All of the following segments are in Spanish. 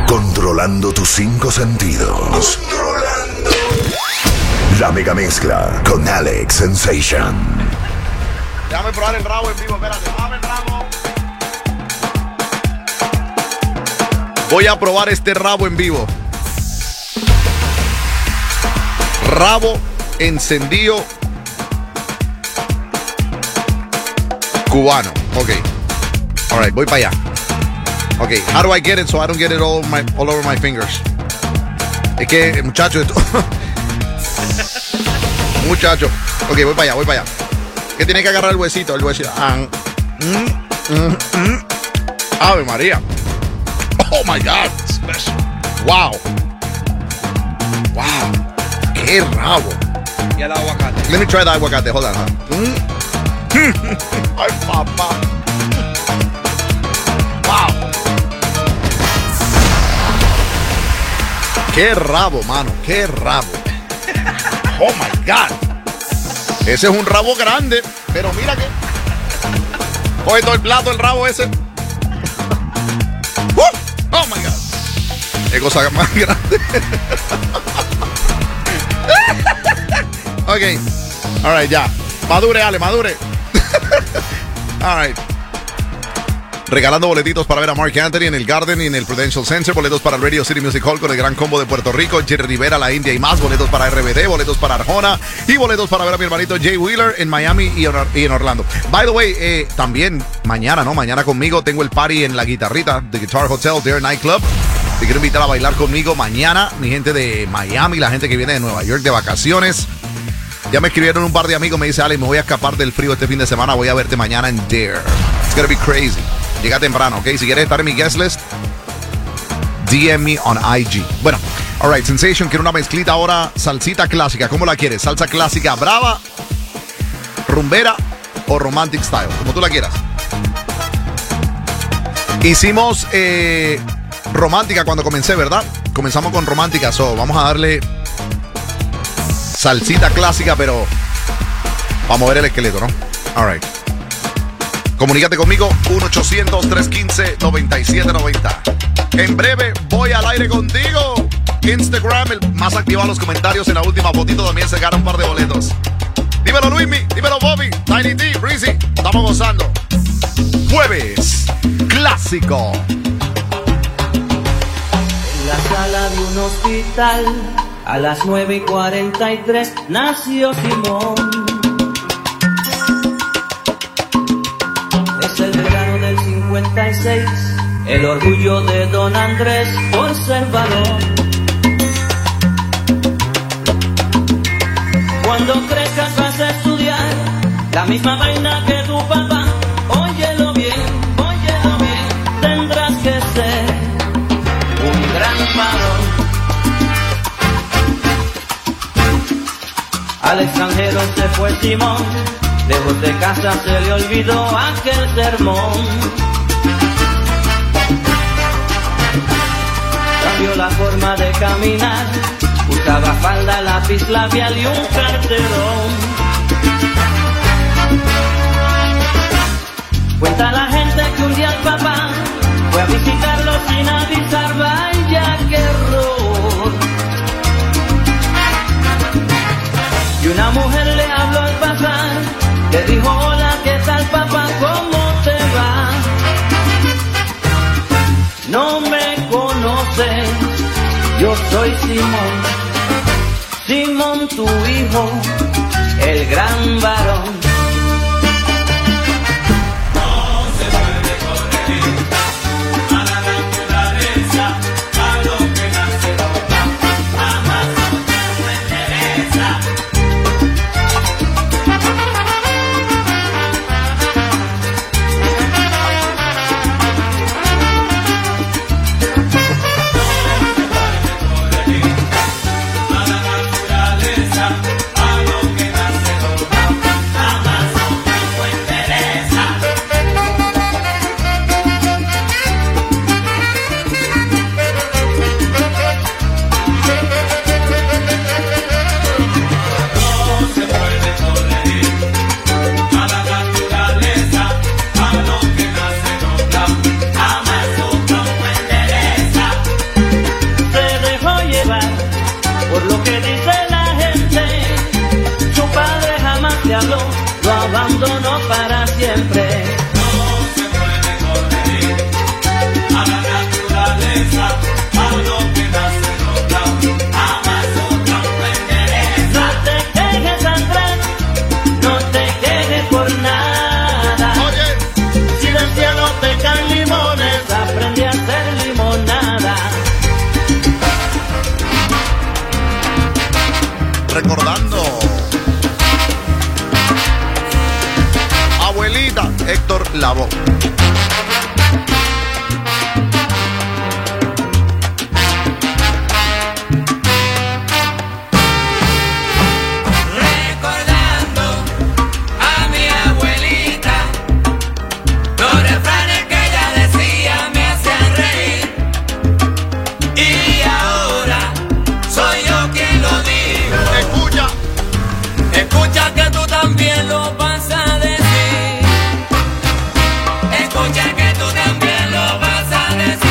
Controlando tus 5 sentidos. La mega mezcla con Alex Sensation. Déjame probar el rabo en vivo, espérate, dame el rabo. Voy a probar este rabo en vivo. Rabo encendido cubano. Ok. Alright, voy para allá. Ok, how do I get it so I don't get it all over my fingers? Es que, muchacho, esto... muchacho. Ok, voy para allá. Que tiene que agarrar el huesito, Ave María. Oh my God. Special. Wow. Qué rabo. Y el aguacate. Let me try the aguacate. Hold on. Ay, papá. Wow. Qué rabo, mano. Qué rabo. Oh my God. Ese es un rabo grande. Pero mira que. Coge todo el plato, el rabo ese. Oh my God. Qué cosa más grande. Ok. Alright, ya. Madure, Ale, madure. Alright. Regalando boletitos para ver a Mark Anthony en el Garden y en el Prudential Center. Boletos para el Radio City Music Hall con el Gran Combo de Puerto Rico. Jerry Rivera, la India y más. Boletos para RBD, boletos para Arjona. Y boletos para ver a mi hermanito Jay Wheeler en Miami y en Orlando. By the way, también mañana, ¿no? Mañana conmigo tengo el party en La Guitarrita, The Guitar Hotel, Dare Nightclub. Te quiero invitar a bailar conmigo mañana. Mi gente de Miami, la gente que viene de Nueva York de vacaciones. Ya me escribieron un par de amigos. Me dice, Ale, me voy a escapar del frío este fin de semana. Voy a verte mañana en Dare. It's gonna be crazy. Llega temprano, ¿ok? Si quieres estar en mi guest list, DM me on IG. Bueno, alright, Sensation, quiero una mezclita ahora. Salsita clásica, ¿cómo la quieres? Salsa clásica brava, rumbera o romantic style, como tú la quieras. Hicimos romántica cuando comencé, ¿verdad? Comenzamos con romántica, so vamos a darle salsita clásica, pero para mover el esqueleto, ¿no? Alright. Comunícate conmigo, 1-800-315-9790. En breve voy al aire contigo. Instagram, el más activado en los comentarios. En la última fotito también se gana un par de boletos. Dímelo Luismi, dímelo Bobby, Tiny T, Breezy. Estamos gozando. Jueves clásico. En la sala de un hospital, a las 9:43, nació Simón. Es el verano del 56, el orgullo de Don Andrés por ser varón. Cuando crezcas vas a estudiar la misma vaina que tu papá. Óyelo bien, tendrás que ser un gran varón. Al extranjero se fue Simón, lejos de casa se le olvidó aquel sermón. Cambió la forma de caminar, usaba falda, lápiz labial y un carterón. Cuenta la gente que un día el papá fue a visitarlo sin avisar, vaya qué error. Y una mujer le habló al pasar, le dijo, hola, ¿qué tal papá? ¿Cómo te va? No me conoces, yo soy Simón, tu hijo, el gran varón. abandono para siempre. No se puede corregir a la naturaleza, a lo que nace doblado, jamás otro endereza. No te quejes, Andrés, no te quejes por nada. Oye, Si del cielo te caen limones, aprende a hacer limonada. recordando. Abuelita, Héctor Lavoe. Recordando a mi abuelita, los refranes que ella decía me hacían reír. Y ahora soy yo quien lo digo. Escucha. Escucha que tú también lo vas a decir. Escucha que tú también lo vas a decir.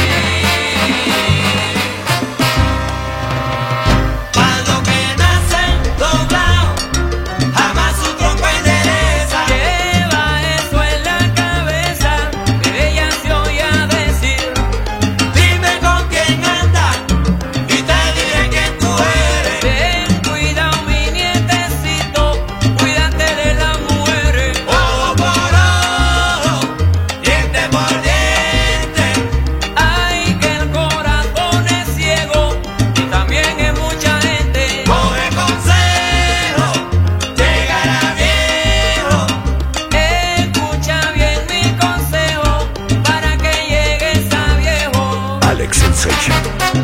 Cuando que nace doblado, jamás su tronco endereza. Lleva eso en la cabeza, que ella se oía decir. Dime con quién anda y te diré quién tú eres. Ten cuidado mi nietecito, cuídate de las mujeres. Ojo por ojo, diente por diente. Ay, que el corazón es ciego y también es mucha gente. Coge consejo, llegará viejo. Escucha bien mi consejo para que llegues a viejo. Alex Sensation.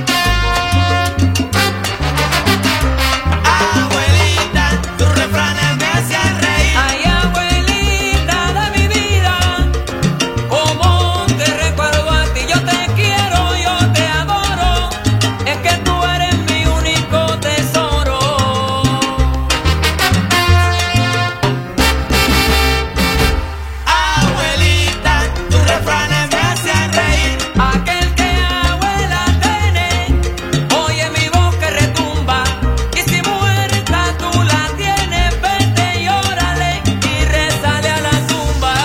Abuelita, tus refranes me hacían reír. Ay, abuelita de mi vida, como te recuerdo a ti, yo te quiero, yo te adoro. Es que tú eres mi único tesoro. Abuelita, tus refranes me hacían reír. Aquel que abuela tiene, oye mi voz que retumba. Y si muerta tú la tienes, vete y órale y rezale a la tumba.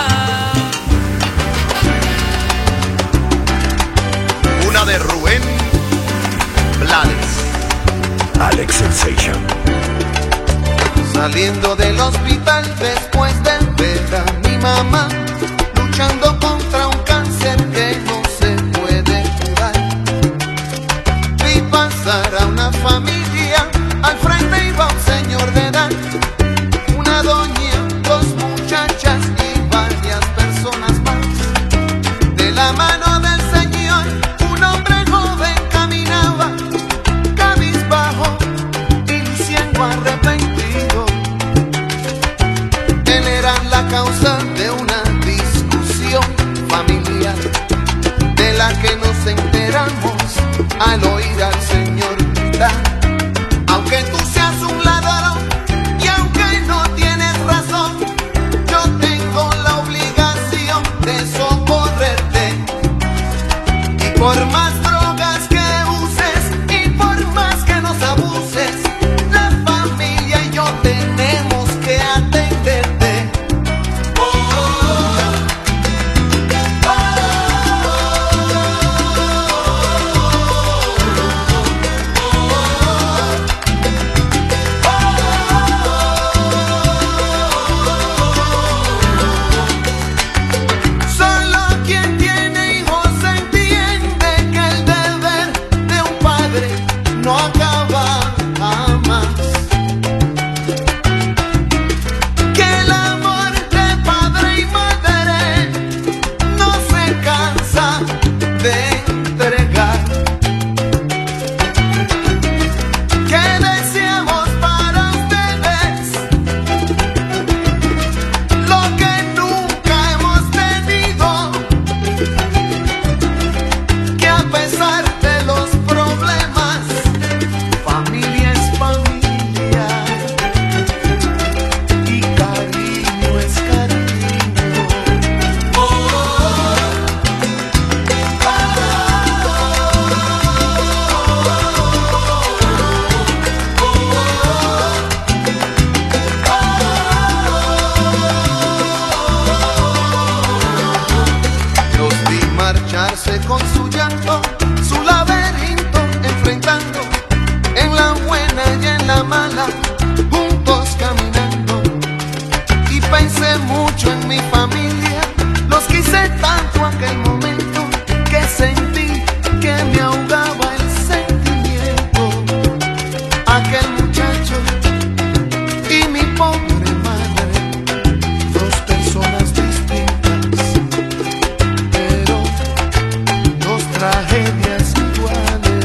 Una de Rubén Blades. Alex Sensation. Saliendo del hospital después de ver a mi mamá luchando contra un cáncer que no se puede curar. Vi pasar a una familia, al frente iba un señor de edad, una doña, dos muchachas y varias personas más. De la mano del señor, un hombre joven caminaba, cabizbajo y luciendo arrepentido. Él era la causa de una discusión familiar. pasando su laberinto, enfrentando en la buena y en la mala, juntos caminando. Y pensé mucho en mi familia, los quise tanto aquel momento que sentí que me ahogaba el sentimiento. Aquel muchacho y mi pobre madre, dos personas distintas, pero dos tragedias iguales.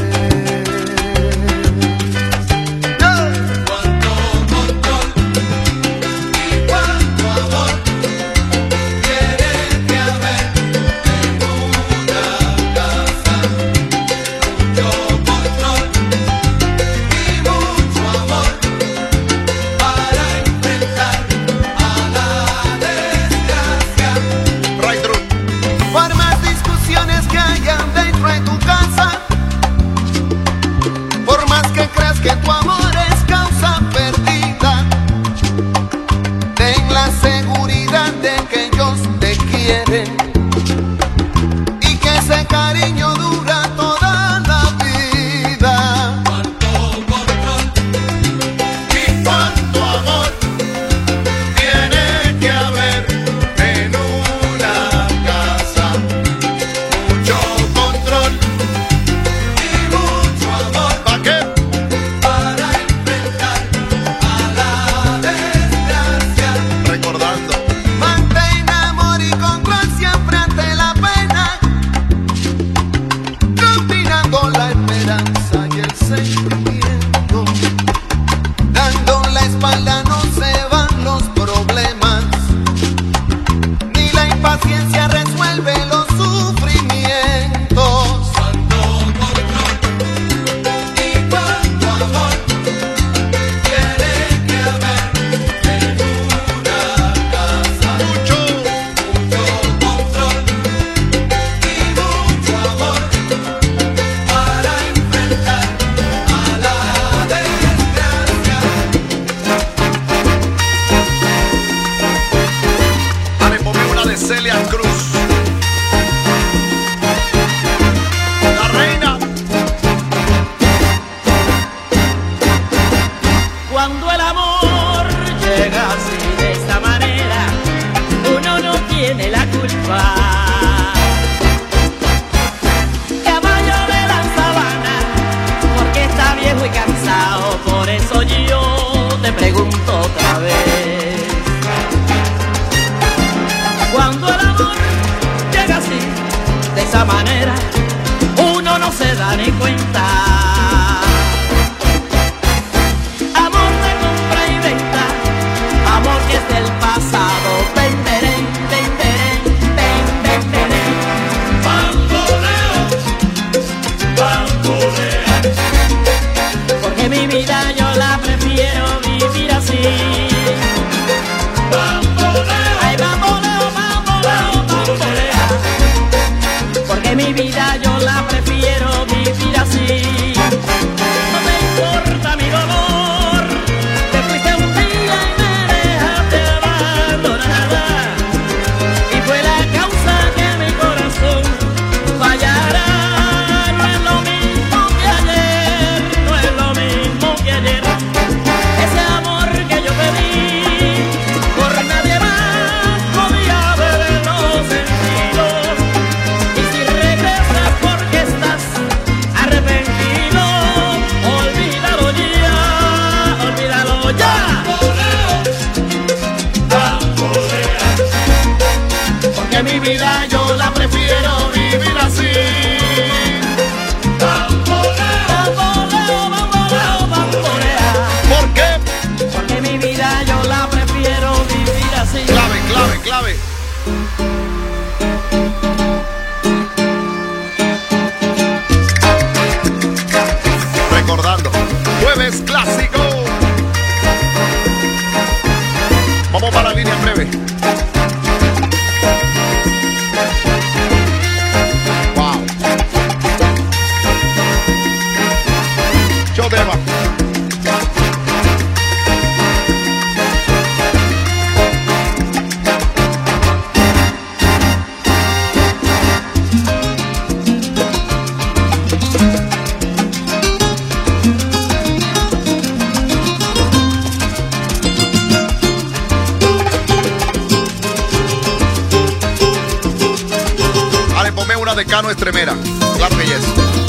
Cuánto control y cuánto amor tiene que haber en una casa. Mucho control y mucho amor para enfrentar a la desgracia. Right through. Por más discusiones que hayan dentro de tu casa, por más que creas que tu amor es causa perdida, ten la seguridad de que ellos te quieren y que ese cariño dura toda la vida. Cuánto control y cuánto amor tiene que haber en una casa. Mucho control y mucho amor ¿Para qué? para enfrentar a la desgracia. Recordando. Mantén amor y control siempre ante la pena, combinando la esperanza y el sentimiento. Dando la espalda no se van los problemas, ni la impaciencia resuelve los sufrimientos. Cuánto control y cuánto amor tiene que haber en una casa. Mucho. Mucho control y mucho amor para enfrentar a la desgracia. Dale, ponme una de Celia Cruz. La reina. Cuando el amor llega así de esta manera, uno no tiene la culpa. Caballo de la sabana, porque está viejo y cansado, por eso yo te pregunto otra vez. Cuando el amor llega así, de esa manera, uno no se da ni cuenta. Amor de compra y venta, amor que es del pasado. Ven, ven, ven, ven, ven, ven, ven. Bamboleo, bambolea. Porque mi vida yo la prefiero vivir así. Bamboleo, Ay, bamboleo, bamboleo, bambolea. Porque mi vida yo la prefiero vivir así. No te importa mi dolor, te fuiste un día y me dejaste abandonada. Y fue la causa que mi corazón fallara. No es lo mismo que ayer, no es lo mismo que ayer. Ese amor que yo pedí, por nadie más podía haberlo sentido. Y si regresas porque estás arrepentido, olvídalo ya, olvídalo ya. bambolea. Porque mi vida yo la prefiero vivir así. Bamboleo, bamboleo, bambolea. ¿Por qué? Porque mi vida yo la prefiero vivir así. Clave, clave, clave. Recordando. Jueves clásico. Vamos para la línea en breve. Mecano Estremera. Claro que yes.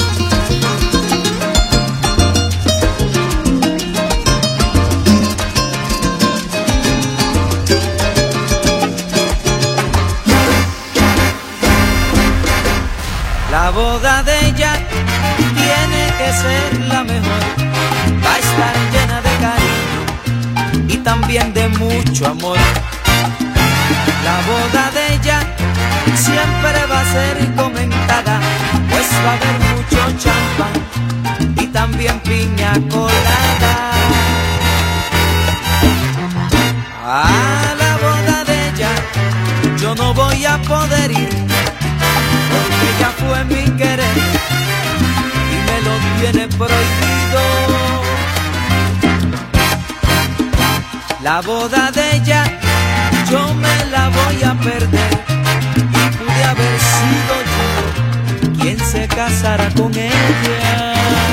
La boda de ella tiene que ser la mejor, va a estar llena de cariño y también de mucho amor. La boda de ella siempre va a ser comentada, pues va a haber mucho champán y también piña colada. A la boda de ella yo no voy a poder ir, porque ella fue mi querer y me lo tiene prohibido. La boda de ella yo me la voy a perder y pude haber sido yo quien se casara con ella.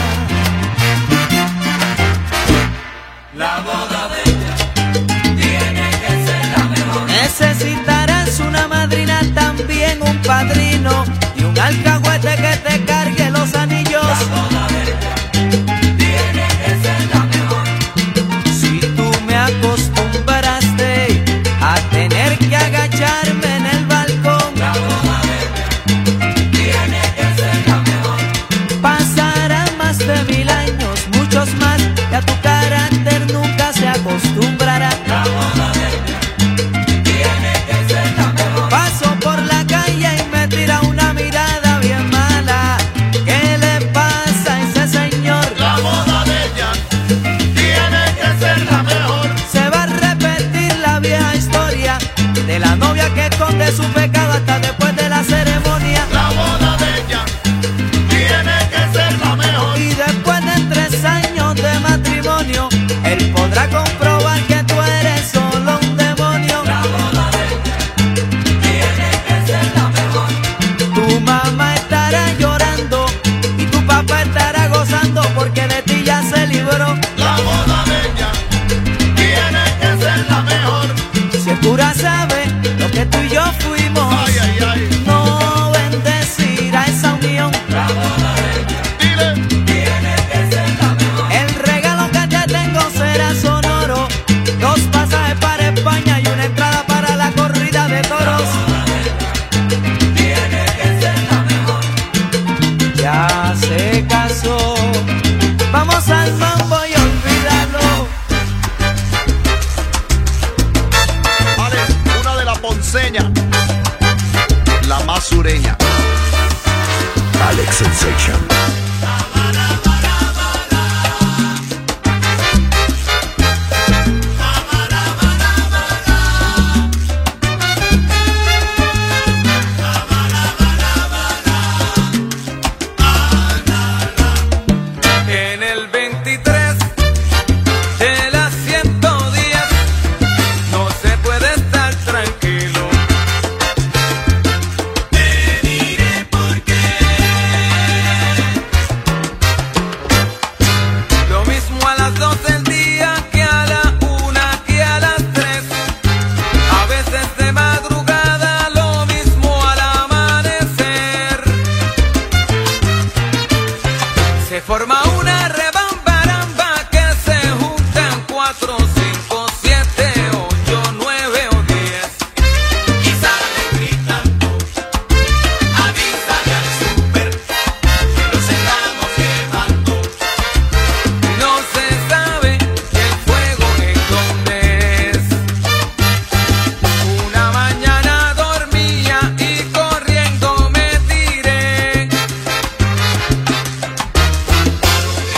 La boda de ella tiene que ser la mejor. Necesitarás una madrina, también un padrino y un alcahuete que te cargue los anillos. La boda de ella tiene que ser la mejor. Si tú me acostumbraste a tener que agacharme en el balcón, la boda de ella tiene que ser la mejor. Pasarán más de 1000 años, muchos más, y a tu carácter nunca se acostumbrará. La boda de ella tiene que ser la mejor. Paso por la calle y me tira una mirada bien mala. ¿Qué le pasa a ese señor? La boda de ella tiene que ser la mejor. Se va a repetir la vieja historia de la novia que esconde su pecado hasta después de la ceremonia. La boda de ella tiene que ser la mejor. Y después de 3 años de matrimonio, él podrá comprobar que tú eres solo un demonio. La boda de ella tiene que ser la mejor. Tu mamá estará llorando y tu papá estará gozando porque de ti ya se libró. La boda de ella tiene que ser la mejor. Si el cura sabe lo que tú y yo fuimos, Ay, ay, ay. no bendecirá esa unión. La boda de ella Dile. tiene que ser la mejor. El regalo que te tengo será sonoro: 2 pasajes para España y una entrada para la corrida de toros. La boda de ella tiene que ser la mejor. Ya se casó, vamos al mambo y olvídalo. Alex, una de la ponceña, la más sureña. Alex Sensation. En el 23 de las 100 días no se puede estar tranquilo. Te diré por qué. Lo mismo a las 12 del día que a la 1 que a las 3. A veces de madrugada, lo mismo al amanecer. Se forma una rebambaramba que se juntan 4, 5, 7, 8, 9 o 10 y salen gritando: avísale al súper que los estamos quemando. Y no se sabe el fuego en dónde es. Una mañana dormía y corriendo me tiré.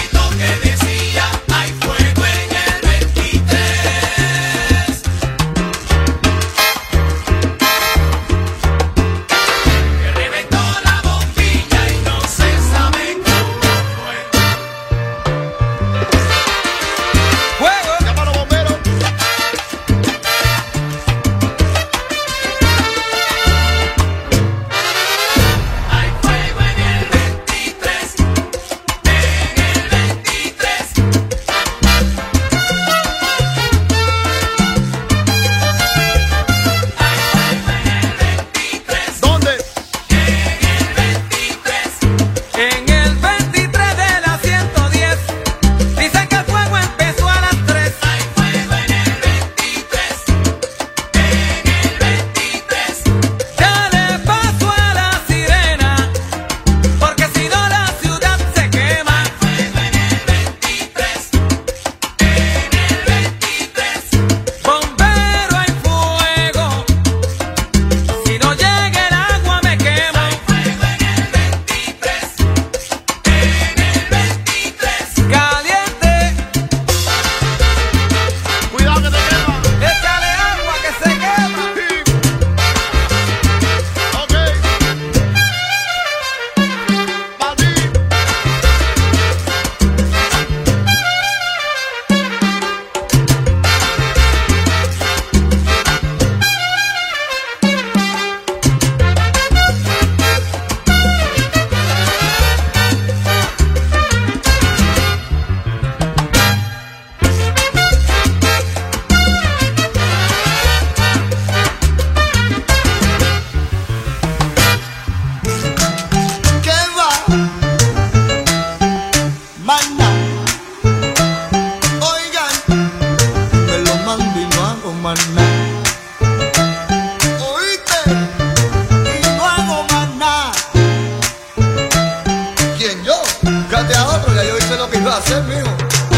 búscate a otro, ya yo hice lo que iba a hacer, mijo.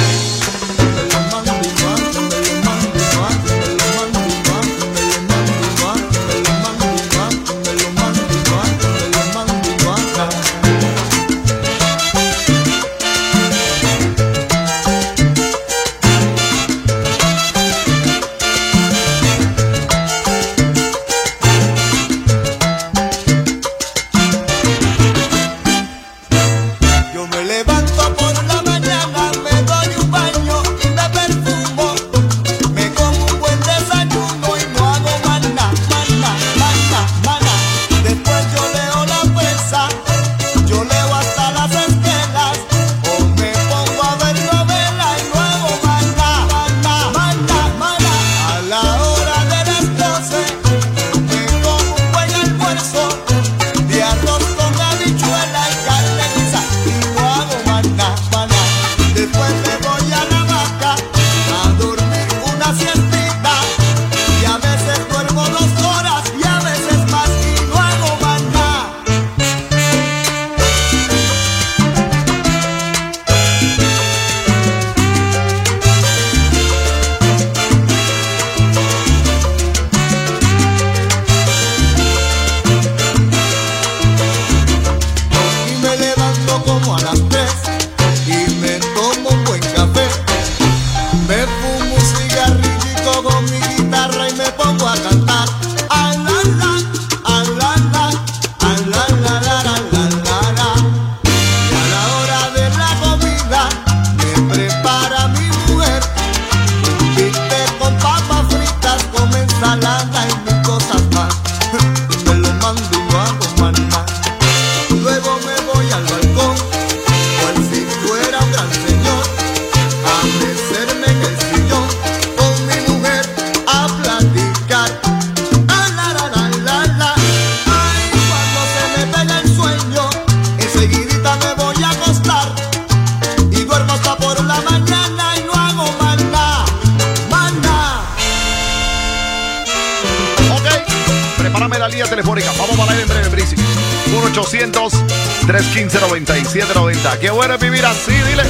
Yo me levanto por la mañana, me doy un baño y me perfumo. Me como un buen desayuno y no hago más nada, más nada, más nada, más nada. Después yo leo la prensa, yo leo hasta las esquelas. O me pongo a ver novela y no hago más nada, más nada, más nada, más nada. A la hora de las 12, me como un buen almuerzo de arroz con habichuela y carne guisa. No hago más nada, más nada. Después me voy a la hamaca a dormir una siestita. Y a veces duermo 2 horas y a veces más y no hago más nada. Y me levanto como a las 3 y me tomo un buen café. Me fumo un cigarrillito con mi guitarra y me pongo a cantar. A la la, a la la, a la la la la la la la. Y a la hora de la comida me prepara mi mujer un bistec con papas fritas, con ensalada y mil cosas más. Me lo mando y no hago más nada. Luego me voy al balcón, cual si fuera un gran señor, a mecerme en el sillón con mi mujer a platicar. La la la la la la. Ay, cuando se me pega el sueño, enseguidita me voy a acostar y duermo hasta por la mañana y no hago más nada, más nada. Ok, prepárame la línea telefónica. Vamos para ir en breve, Brisi. 1-800-315-9790. Qué bueno es vivir así, dile.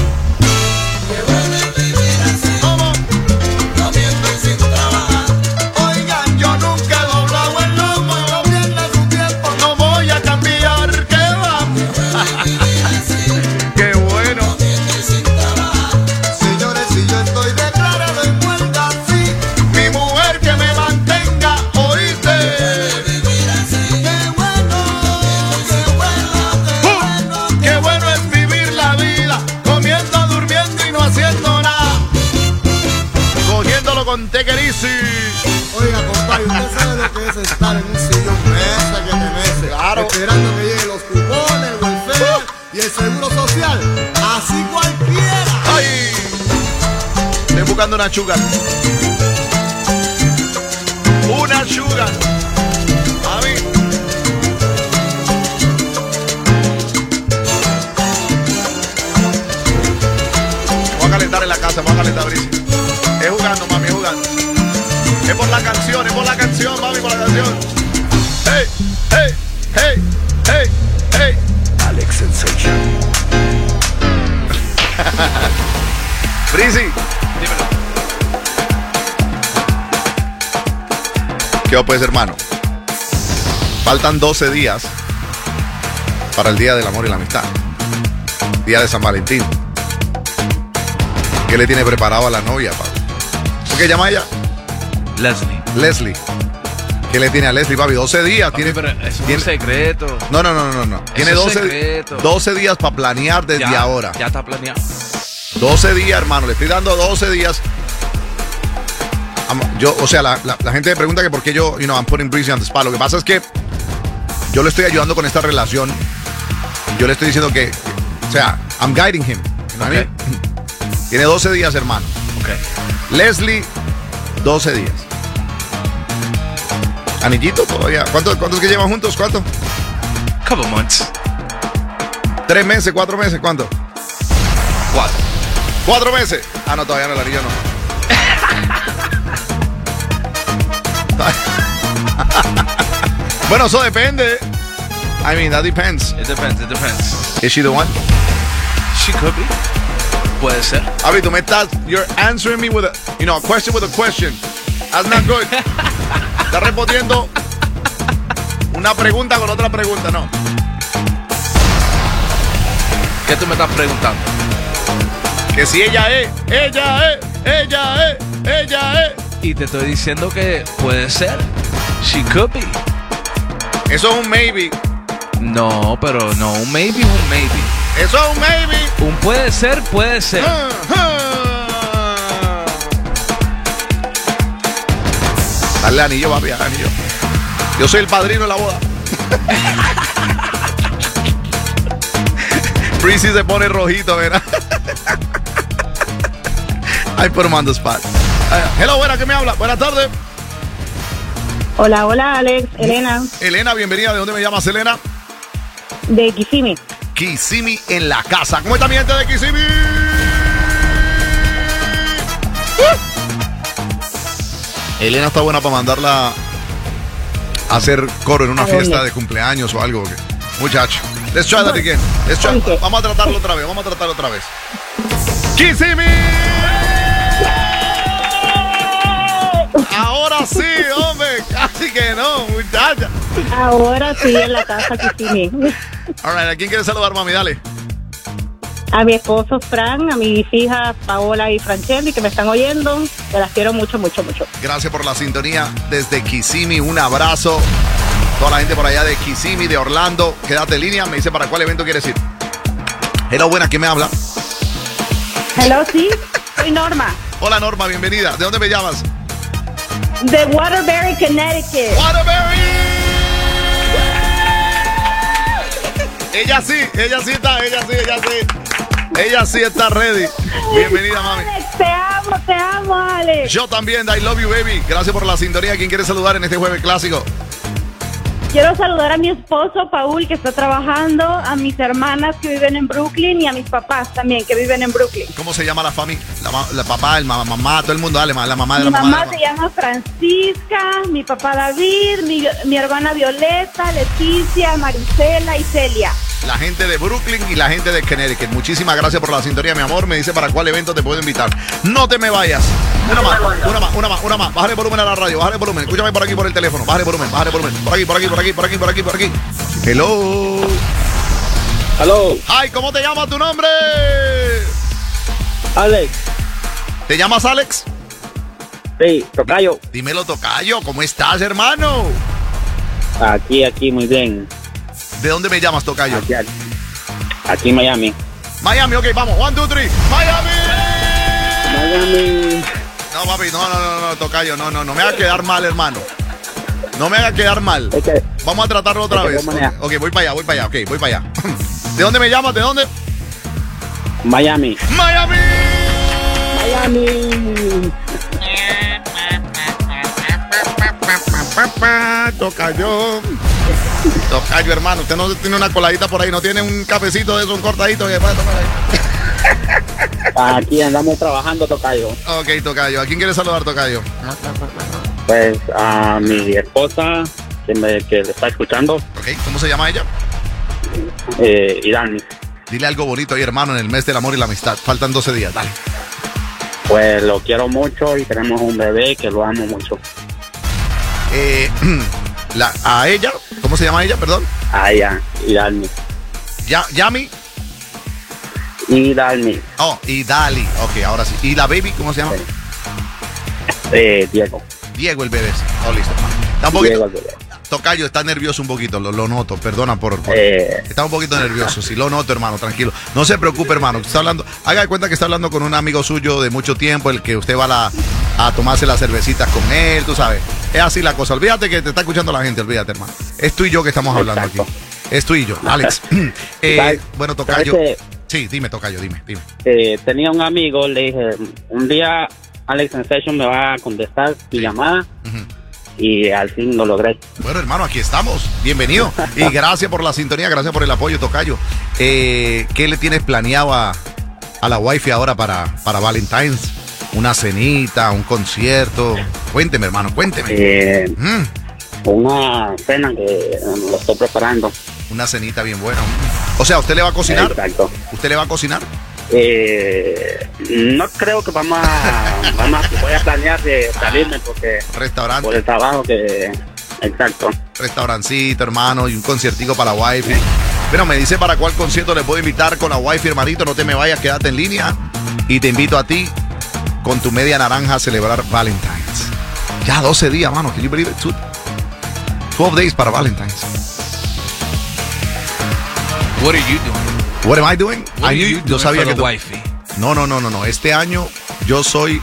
¿Cómo? Comiendo y sin trabajar. Oigan, yo nunca he doblado el lomo y los viernes su tiempo No voy a cambiar, ¿qué va? Qué bueno. Señores, si yo estoy declarado en huelga, sí. Mi mujer que me mantenga, ¿oíste? Qué bueno, qué bueno, qué bueno. Qué bueno es vivir la vida, comiendo, durmiendo y no haciendo nada. Cogiéndolo con tequerisi. Oiga, compadre, usted sabe lo que es estar en un sillón mesa que te mece, Claro. esperando que lleguen los cupones, el welfare y el seguro social. Así cualquiera. ¡Ay! Estoy buscando una sugar. Una sugar. Mami. Voy a calentar en la casa, voy a calentar, Brisi. Es jugando, mami, es jugando. Es por la canción, mami, por la canción. ¡Hey! ¡Hey! ¡Hey! ¡Hey! ¡Hey! Alex Sensation. Brisi. ¿Qué pues, hermano? Faltan 12 días para el Día del Amor y la Amistad. Día de San Valentín. ¿Qué le tiene preparado a la novia, papi? ¿Cómo que llama ella? Leslie. Leslie. ¿Qué le tiene a Leslie, papi? 12 días. Papi, Tiene, pero eso es un tiene- secreto. No. Tiene es 12, secreto. 12 días para planear desde Ya, ahora. Ya está planeado. 12 días, hermano. Le estoy dando 12 días. Yo, o sea, la gente me pregunta que por qué yo, I'm putting Breezy on the spot. Lo que pasa es que yo le estoy ayudando con esta relación. Yo le estoy diciendo que o sea, I'm guiding him. You know what I mean? Tiene 12 días, hermano. Ok. Leslie, 12 días. Anillito todavía. ¿Cuántos que llevan juntos? ¿Cuánto? Couple months. 3 meses, 4 meses, ¿cuánto? 4. 4 meses. Ah, no, todavía no, el anillo no. Bueno, eso depende. I mean, that depends. It depends. Is she the one? She could be. Puede ser. Abby, tú me estás... You're answering me with a... You know, a question with a question. That's not good. Estás respondiendo una pregunta con otra pregunta, no. ¿Qué tú me estás preguntando? Que si ella es... Y te estoy diciendo que puede ser. She could be. Eso es un maybe. No, pero no, un maybe es un maybe. Eso es un maybe. Un puede ser, puede ser. Dale anillo, papi, anillo. Yo soy el padrino de la boda. Prissy se pone rojito, ¿verdad? I put him on the spot. Hello, buena, ¿qué me habla? Buenas tardes. Hola, hola, Alex. Elena, Elena, bienvenida. ¿De dónde me llamas, Elena? de Kissimmee. Kissimmee en la casa. ¿Cómo está mi gente de Kissimmee? Elena está buena para mandarla a hacer coro en una fiesta de cumpleaños o algo. Muchacho. Let's try that again. Okay. Vamos a tratarlo otra vez. Kissimmee. Ahora sí, hombre. Casi que no, muchacha. Ahora sí, en la casa Kissimmee. All right, ¿a quién quieres saludar, mami? Dale. A mi esposo Fran, a mis hijas Paola y Franchelli, que me están oyendo. Que las quiero mucho, mucho, mucho. Gracias por la sintonía desde Kissimmee. Un abrazo. Toda la gente por allá de Kissimmee, de Orlando. Quédate en línea. Me dice para cuál evento quieres ir. Hello, buena, ¿quién me habla? Hello, sí, soy Norma, Hola, Norma, bienvenida. ¿De dónde me llamas? de Waterbury, Connecticut. Waterbury. Ella sí está. Ella sí está ready. Bienvenida, mami. Alex, te amo, Alex. Yo también, I love you, baby. Gracias por la sintonía. ¿Quién quiere saludar en este jueves clásico? Quiero saludar a mi esposo Paul, que está trabajando, a mis hermanas que viven en Brooklyn y a mis papás también que viven en Brooklyn. ¿Cómo se llama la familia? La papá, mamá, todo el mundo. Dale, la mamá de Mi la mamá mamá. se llama Francisca, mi papá David, mi hermana Violeta, Leticia, Marisela y Celia. La gente de Brooklyn y la gente de Connecticut. Muchísimas gracias por la sintonía, mi amor. Me dice para cuál evento te puedo invitar. No te me vayas. Una más. Bájale el volumen a la radio, bájale el volumen. Escúchame por aquí por el teléfono. Bájale el volumen. Por aquí. Hello. Hello, Hi, ¿cómo te llama tu nombre? Alex. ¿Te llamas Alex? Sí, tocayo. Dímelo, tocayo. ¿Cómo estás, hermano? Aquí, muy bien. ¿De dónde me llamas, tocayo? Aquí en Miami. Miami, ok, vamos. 1, 2, 3. Miami. No, papi, no, tocayo. No me haga quedar mal, hermano. No me haga quedar mal. Es que, Vamos a tratarlo otra vez. Ok, voy para allá. Ok, voy para allá. ¿De dónde me llamas? ¿De dónde? Miami. ¡Miami! Tocayo, hermano. Usted no tiene una coladita por ahí. No tiene un cafecito de eso, un cortadito que puede tomar ahí. Aquí andamos trabajando, tocayo. Ok, tocayo. ¿A quién quieres saludar, tocayo? Pues a mi esposa, que le está escuchando, Ok, ¿cómo se llama ella? Irán. Dile algo bonito ahí, hermano, en el mes del amor y la amistad. Faltan 12 días, dale. Pues lo quiero mucho y tenemos un bebé que lo amo mucho. A ella, ¿cómo se llama ella? Perdón. A ella, Irán. Yami. Irán. Oh, y Dali. Ok, ahora sí. ¿Y la baby, cómo se llama? Diego. Diego, el bebé. Oh, listo. Está un poquito. Diego el bebé. Tocayo está nervioso un poquito, lo noto. Perdona por. Está un poquito nervioso. Sí, lo noto, hermano, tranquilo. No se preocupe, hermano. Está hablando. Haga de cuenta que está hablando con un amigo suyo de mucho tiempo, el que usted va a tomarse las cervecitas con él, tú sabes. Es así la cosa. Olvídate que te está escuchando la gente, olvídate, hermano. Es tú y yo que estamos hablando aquí. Es tú y yo, Alex. Bueno, Tocayo. Sí, dime, Tocayo, dime. Tenía un amigo, le dije, un día Alex Sensation me va a contestar mi llamada. Y al fin lo logré. Bueno, hermano, aquí estamos. Bienvenido. Y gracias por la sintonía, gracias por el apoyo, Tocayo. ¿Qué le tienes planeado a la wifi ahora para Valentine's? ¿Una cenita, un concierto? Cuénteme, hermano, cuénteme. Una cena que lo estoy preparando. Una cenita bien buena. O sea, ¿usted le va a cocinar? Exacto. ¿Usted le va a cocinar? No creo que voy a planear de salirme porque Restaurante. por el trabajo que... Exacto. Restaurancito, hermano, y un conciertico para la wifi. Bueno, me dice para cuál concierto le puedo invitar con la wifi, hermanito. No te me vayas, quédate en línea. Y te invito a ti con tu media naranja a celebrar Valentine's. Ya 12 días, mano. Can you believe it? 12 days para Valentine's. What are you doing? What am I doing? What are you Yo doing sabía for que the tú... wifey? No. Este año yo soy...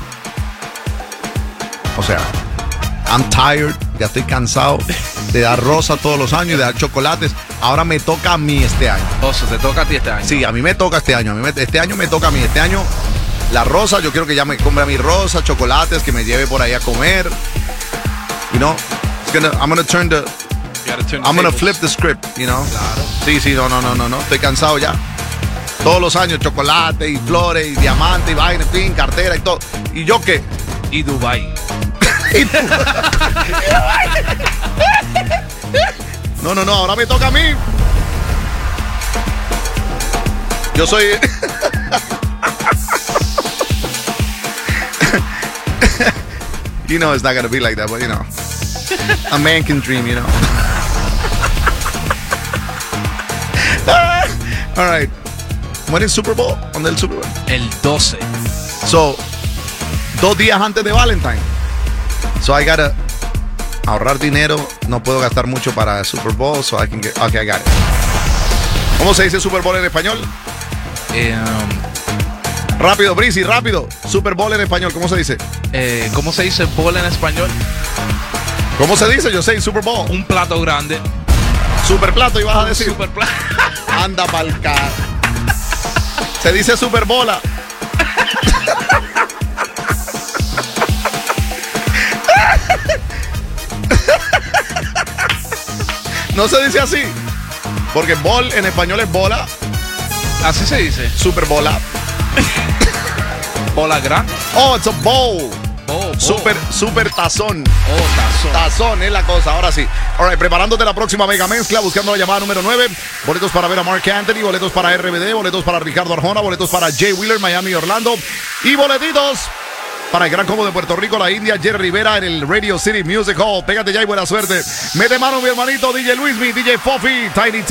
O sea, I'm tired. Ya estoy cansado de dar rosas todos los años y de dar chocolates. Ahora me toca a mí este año. Oso, te toca a ti este año. Sí, a mí me toca este año. Este año me toca a mí. Este año la rosa, yo quiero que ya me compre mi rosa, chocolates, que me lleve por ahí a comer. You know, I'm gonna turn the... I'm gonna flip the script, you know. Claro. Sí, no. Estoy cansado ya. Todos los años, chocolate y flores y diamante y vaina, en fin, cartera y todo. ¿Y yo qué? Y Dubai. No, ahora me toca a mí. Yo soy... You know it's not gonna be like that, but you know. A man can dream, you know. All right. When is Super Bowl? ¿Dónde es el Super Bowl? El 12. So, 2 días antes de Valentine. So I gotta ahorrar dinero. No puedo gastar mucho para el Super Bowl, so I can get... Okay, I got it. ¿Cómo se dice Super Bowl en español? Rápido, Breezy, rápido. Super Bowl en español, ¿cómo se dice? ¿Cómo se dice bowl en español? ¿Cómo se dice? Yo sé, Super Bowl. Un plato grande. Super plato, ibas a decir. Super plato. Anda pa'l car. Se dice Super Bola. No se dice así. Porque bol en español es bola. Así se dice. Super bola. Bola grande. Oh, it's a bowl. Bowl. Super tazón. Oh, tazón. Tazón es la cosa, ahora sí. All right, preparándote la próxima mega mezcla, buscando la llamada número 9. Boletos para ver a Mark Anthony, boletos para RBD, boletos para Ricardo Arjona, boletos para Jay Wheeler, Miami y Orlando. Y boletitos para el gran combo de Puerto Rico, la India, Jerry Rivera en el Radio City Music Hall. Pégate ya y buena suerte. Mete mano, mi hermanito, DJ Luismi, DJ Fofi, Tiny